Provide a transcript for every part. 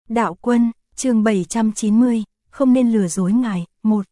Đạo Quân, chương 790, không nên lừa dối ngài. 1.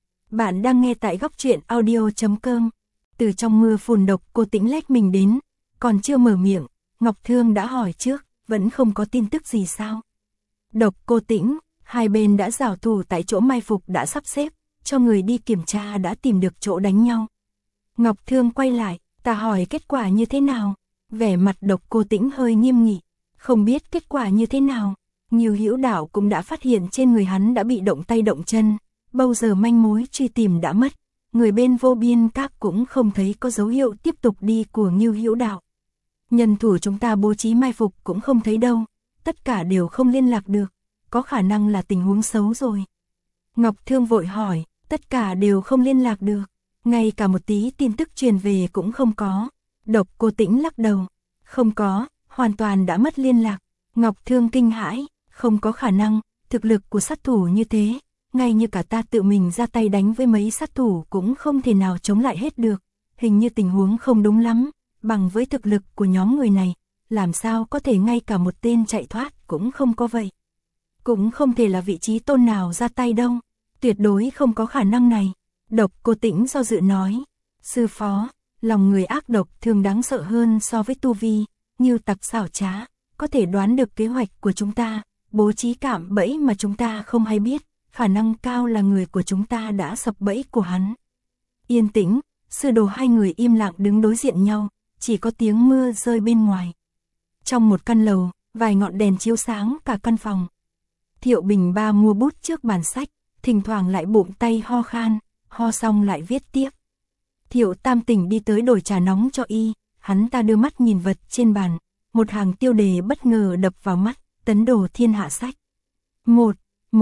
Bạn đang nghe tại góc truyện audio.com. Từ trong mưa phùn độc cô Tĩnh lách mình đến, còn chưa mở miệng, Ngọc Thương đã hỏi trước, vẫn không có tin tức gì sao? Độc Cô Tĩnh, hai bên đã giảo thủ tại chỗ mai phục đã sắp xếp, cho người đi kiểm tra đã tìm được chỗ đánh nhau. Ngọc Thương quay lại, ta hỏi kết quả như thế nào? Vẻ mặt Độc Cô Tĩnh hơi nghiêm nghị, không biết kết quả như thế nào. Nhiều Hữu Đạo cũng đã phát hiện trên người hắn đã bị động tay động chân, bao giờ manh mối truy tìm đã mất. Người bên Vô Biên Các cũng không thấy có dấu hiệu tiếp tục đi của Ngưu Hữu Đạo. Nhân thủ chúng ta bố trí mai phục cũng không thấy đâu, tất cả đều không liên lạc được, có khả năng là tình huống xấu rồi. Ngọc Thương vội hỏi, tất cả đều không liên lạc được, ngay cả một tí tin tức truyền về cũng không có. Độc Cô Tĩnh lắc đầu, không có, hoàn toàn đã mất liên lạc. Ngọc Thương kinh hãi, không có khả năng, thực lực của sát thủ như thế, ngay như cả ta tự mình ra tay đánh với mấy sát thủ cũng không thể nào chống lại hết được. Hình như tình huống không đúng lắm, bằng với thực lực của nhóm người này, làm sao có thể ngay cả một tên chạy thoát cũng không có vậy. Cũng không thể là vị trí tôn nào ra tay đâu, tuyệt đối không có khả năng này. Độc Cô Tĩnh do dự nói, sư phó, lòng người ác độc thường đáng sợ hơn so với tu vi, như tặc xảo trá, có thể đoán được kế hoạch của chúng ta, bố trí cạm bẫy mà chúng ta không hay biết, khả năng cao là người của chúng ta đã sập bẫy của hắn. Yên tĩnh, sư đồ hai người im lặng đứng đối diện nhau, chỉ có tiếng mưa rơi bên ngoài. Trong một căn lầu, vài ngọn đèn chiếu sáng cả căn phòng. Thiệu Bình Ba mua bút trước bàn sách, thỉnh thoảng lại bụng tay ho khan, ho xong lại viết tiếp. Thiệu Tam Tỉnh đi tới đổi trà nóng cho y, hắn ta đưa mắt nhìn vật trên bàn, một hàng tiêu đề bất ngờ đập vào mắt, Tấn Đồ Thiên Hạ Sách. Một,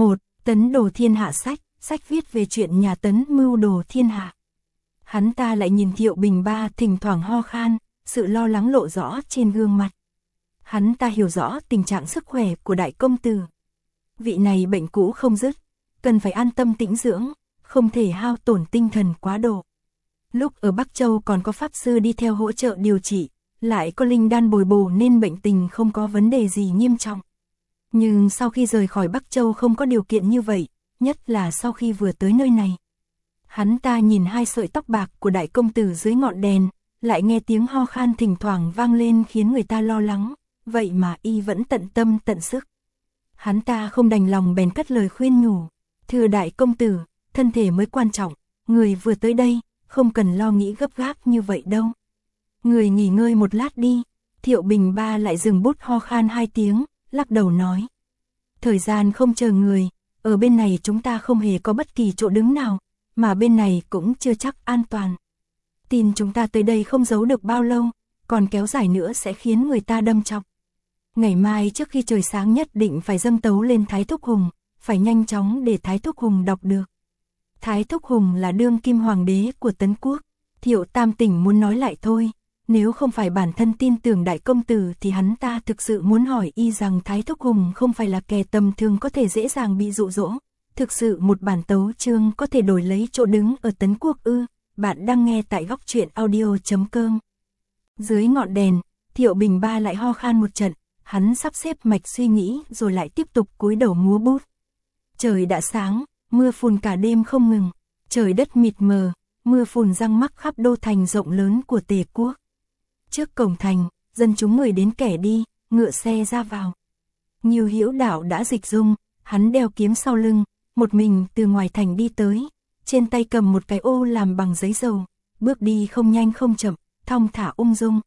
Tấn Đồ Thiên Hạ Sách, sách viết về chuyện nhà Tấn mưu đồ thiên hạ. Hắn ta lại nhìn Thiệu Bình Ba thỉnh thoảng ho khan, sự lo lắng lộ rõ trên gương mặt. Hắn ta hiểu rõ tình trạng sức khỏe của đại công tử. Vị này bệnh cũ không dứt, cần phải an tâm tĩnh dưỡng, không thể hao tổn tinh thần quá độ. Lúc ở Bắc Châu còn có pháp sư đi theo hỗ trợ điều trị, lại có linh đan bồi bổ nên bệnh tình không có vấn đề gì nghiêm trọng. Nhưng sau khi rời khỏi Bắc Châu không có điều kiện như vậy, nhất là sau khi vừa tới nơi này. Hắn ta nhìn hai sợi tóc bạc của đại công tử dưới ngọn đèn, lại nghe tiếng ho khan thỉnh thoảng vang lên khiến người ta lo lắng, vậy mà y vẫn tận tâm tận sức. Hắn ta không đành lòng bèn cất lời khuyên nhủ, thưa đại công tử, thân thể mới quan trọng, người vừa tới đây, không cần lo nghĩ gấp gáp như vậy đâu. Người nghỉ ngơi một lát đi. Thiệu Bình Ba lại dừng bút ho khan 2 tiếng, lắc đầu nói. Thời gian không chờ người, ở bên này chúng ta không hề có bất kỳ chỗ đứng nào, mà bên này cũng chưa chắc an toàn. Tin chúng ta tới đây không giấu được bao lâu, còn kéo dài nữa sẽ khiến người ta đâm chọc. Ngày mai trước khi trời sáng nhất định phải dâng tấu lên Thái Thúc Hùng, phải nhanh chóng để Thái Thúc Hùng đọc được. Thái Thúc Hùng là đương kim hoàng đế của Tấn Quốc. Thiệu Tam Tỉnh muốn nói lại thôi, nếu không phải bản thân tin tưởng đại công tử thì hắn ta thực sự muốn hỏi y rằng Thái Thúc Hùng không phải là kẻ tầm thường có thể dễ dàng bị dụ dỗ. Thực sự một bản tấu chương có thể đổi lấy chỗ đứng ở Tấn Quốc ư? Bạn đang nghe tại góc truyện audio.com. Dưới ngọn đèn, Thiệu Bình Ba lại ho khan một trận, hắn sắp xếp mạch suy nghĩ rồi lại tiếp tục cúi đầu múa bút. Trời đã sáng, mưa phùn cả đêm không ngừng, trời đất mịt mờ, mưa phùn răng mắc khắp đô thành rộng lớn của Tề Quốc. Trước cổng thành, dân chúng người đến kẻ đi, ngựa xe ra vào. Nhiều Hữu Đạo đã dịch dung, hắn đeo kiếm sau lưng, một mình từ ngoài thành đi tới, trên tay cầm một cái ô làm bằng giấy dầu, bước đi không nhanh không chậm, thong thả ung dung.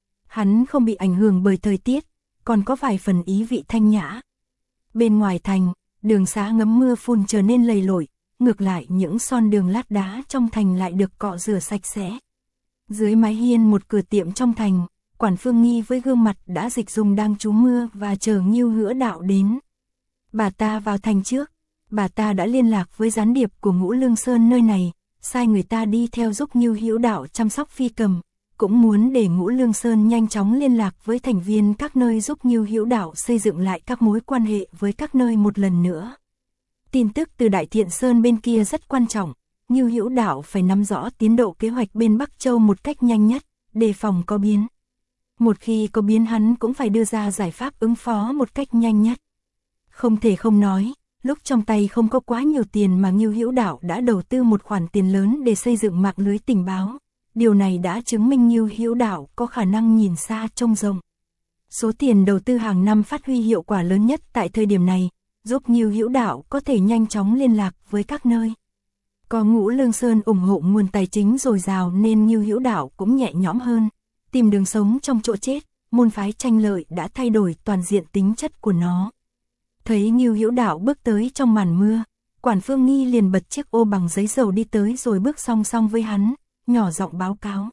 Hắn không bị ảnh hưởng bởi thời tiết, còn có vài phần ý vị thanh nhã. Bên ngoài thành, đường xá ngấm mưa phùn trở nên lầy lội, ngược lại những son đường lát đá trong thành lại được cọ rửa sạch sẽ. Dưới mái hiên một cửa tiệm trong thành, quản Phương Nghi với gương mặt đã dịch dung đang trú mưa và chờ Ngưu Hữu Đạo đến. Bà ta vào thành trước, bà ta đã liên lạc với gián điệp của Ngũ Lương Sơn nơi này, sai người ta đi theo giúp Ngưu Hữu Đạo chăm sóc phi cầm, cũng muốn để Ngũ Lương Sơn nhanh chóng liên lạc với thành viên các nơi giúp Ngưu Hữu Đạo xây dựng lại các mối quan hệ với các nơi một lần nữa. Tin tức từ Đại Thiện Sơn bên kia rất quan trọng, Ngưu Hữu Đạo phải nắm rõ tiến độ kế hoạch bên Bắc Châu một cách nhanh nhất, đề phòng có biến. Một khi có biến hắn cũng phải đưa ra giải pháp ứng phó một cách nhanh nhất. Không thể không nói, lúc trong tay không có quá nhiều tiền mà Ngưu Hữu Đạo đã đầu tư một khoản tiền lớn để xây dựng mạng lưới tình báo. Điều này đã chứng minh Ngưu Hữu Đạo có khả năng nhìn xa trông rộng. Số tiền đầu tư hàng năm phát huy hiệu quả lớn nhất tại thời điểm này, giúp Ngưu Hữu Đạo có thể nhanh chóng liên lạc với các nơi. Có Ngũ Lương Sơn ủng hộ nguồn tài chính dồi dào nên Ngưu Hữu Đạo cũng nhẹ nhõm hơn, tìm đường sống trong chỗ chết, môn phái tranh lợi đã thay đổi toàn diện tính chất của nó. Thấy Ngưu Hữu Đạo bước tới trong màn mưa, Quản Phương Nghi liền bật chiếc ô bằng giấy dầu đi tới rồi bước song song với hắn, nhỏ giọng báo cáo.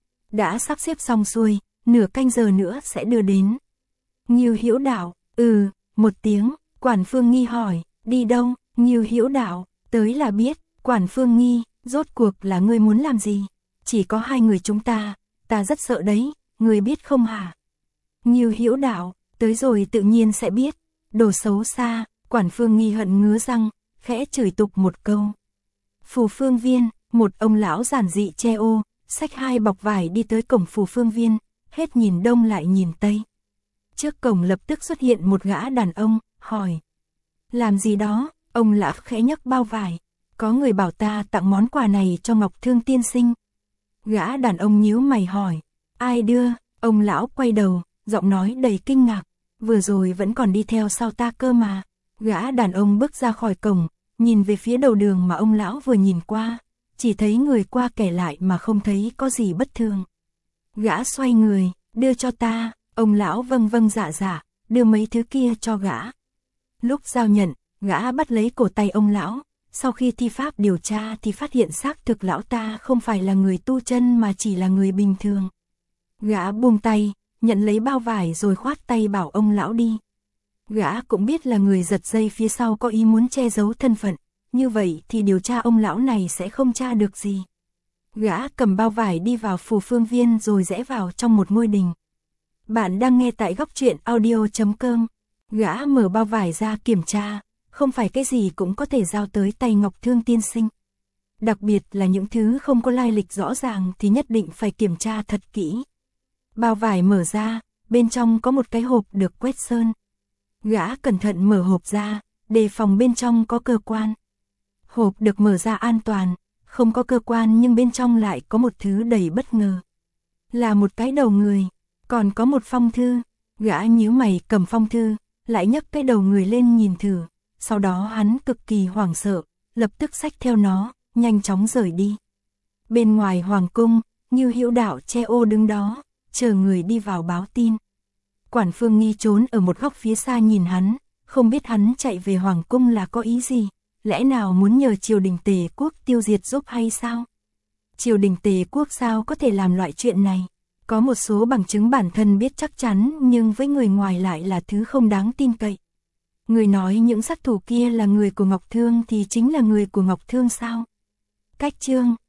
Đã sắp xếp xong xuôi, nửa canh giờ nữa sẽ đưa đến. Ngưu Hữu Đạo, một tiếng, Quản Phương Nghi hỏi, đi đâu? Ngưu Hữu Đạo, tới là biết. Quản Phương Nghi, rốt cuộc là ngươi muốn làm gì? Chỉ có hai người chúng ta rất sợ đấy, ngươi biết không hả? Ngưu Hữu Đạo, tới rồi tự nhiên sẽ biết. Đồ xấu xa, Quản Phương Nghi hận ngứa răng, khẽ chửi tục một câu. Phù Phương Viên, một ông lão giản dị che ô, xách hai bọc vải đi tới cổng Phù Phương Viên, hết nhìn đông lại nhìn tây. Trước cổng lập tức xuất hiện một gã đàn ông, hỏi. Làm gì đó? Ông lão khẽ nhấc bao vải. Có người bảo ta tặng món quà này cho Ngọc Thương tiên sinh. Gã đàn ông nhíu mày hỏi. Ai đưa? Ông lão quay đầu, giọng nói đầy kinh ngạc. Vừa rồi vẫn còn đi theo sau ta cơ mà. Gã đàn ông bước ra khỏi cổng, nhìn về phía đầu đường mà ông lão vừa nhìn qua. Chỉ thấy người qua kẻ lại mà không thấy có gì bất thường. Gã xoay người, đưa cho ta. Ông lão vâng vâng dạ dạ, đưa mấy thứ kia cho gã. Lúc giao nhận, gã bắt lấy cổ tay ông lão. Sau khi thi pháp điều tra thì phát hiện xác thực lão ta không phải là người tu chân mà chỉ là người bình thường. Gã buông tay, nhận lấy bao vải rồi khoát tay bảo ông lão đi. Gã cũng biết là người giật dây phía sau có ý muốn che giấu thân phận, như vậy thì điều tra ông lão này sẽ không tra được gì. Gã cầm bao vải đi vào Phù Phương Viên rồi rẽ vào trong một ngôi đình. Bạn đang nghe tại Góc Truyện Audio.com. Gã mở bao vải ra kiểm tra. Không phải cái gì cũng có thể giao tới tay Ngọc Thương tiên sinh. Đặc biệt là những thứ không có lai lịch rõ ràng thì nhất định phải kiểm tra thật kỹ. Bao vải mở ra, bên trong có một cái hộp được quét sơn. Gã cẩn thận mở hộp ra, đề phòng bên trong có cơ quan. Hộp được mở ra an toàn, không có cơ quan nhưng bên trong lại có một thứ đầy bất ngờ. Là một cái đầu người, còn có một phong thư. Gã nhíu mày cầm phong thư, lại nhấc cái đầu người lên nhìn thử. Sau đó hắn cực kỳ hoảng sợ, lập tức xách theo nó, nhanh chóng rời đi. Bên ngoài hoàng cung, Ngưu Hữu Đạo che ô đứng đó, chờ người đi vào báo tin. Quản Phương Nghi trốn ở một góc phía xa nhìn hắn, không biết hắn chạy về hoàng cung là có ý gì, lẽ nào muốn nhờ triều đình Tề quốc tiêu diệt giúp hay sao? Triều đình Tề quốc sao có thể làm loại chuyện này? Có một số bằng chứng bản thân biết chắc chắn nhưng với người ngoài lại là thứ không đáng tin cậy. Người nói những sát thủ kia là người của Ngọc Thương thì chính là người của Ngọc Thương sao? Cách chương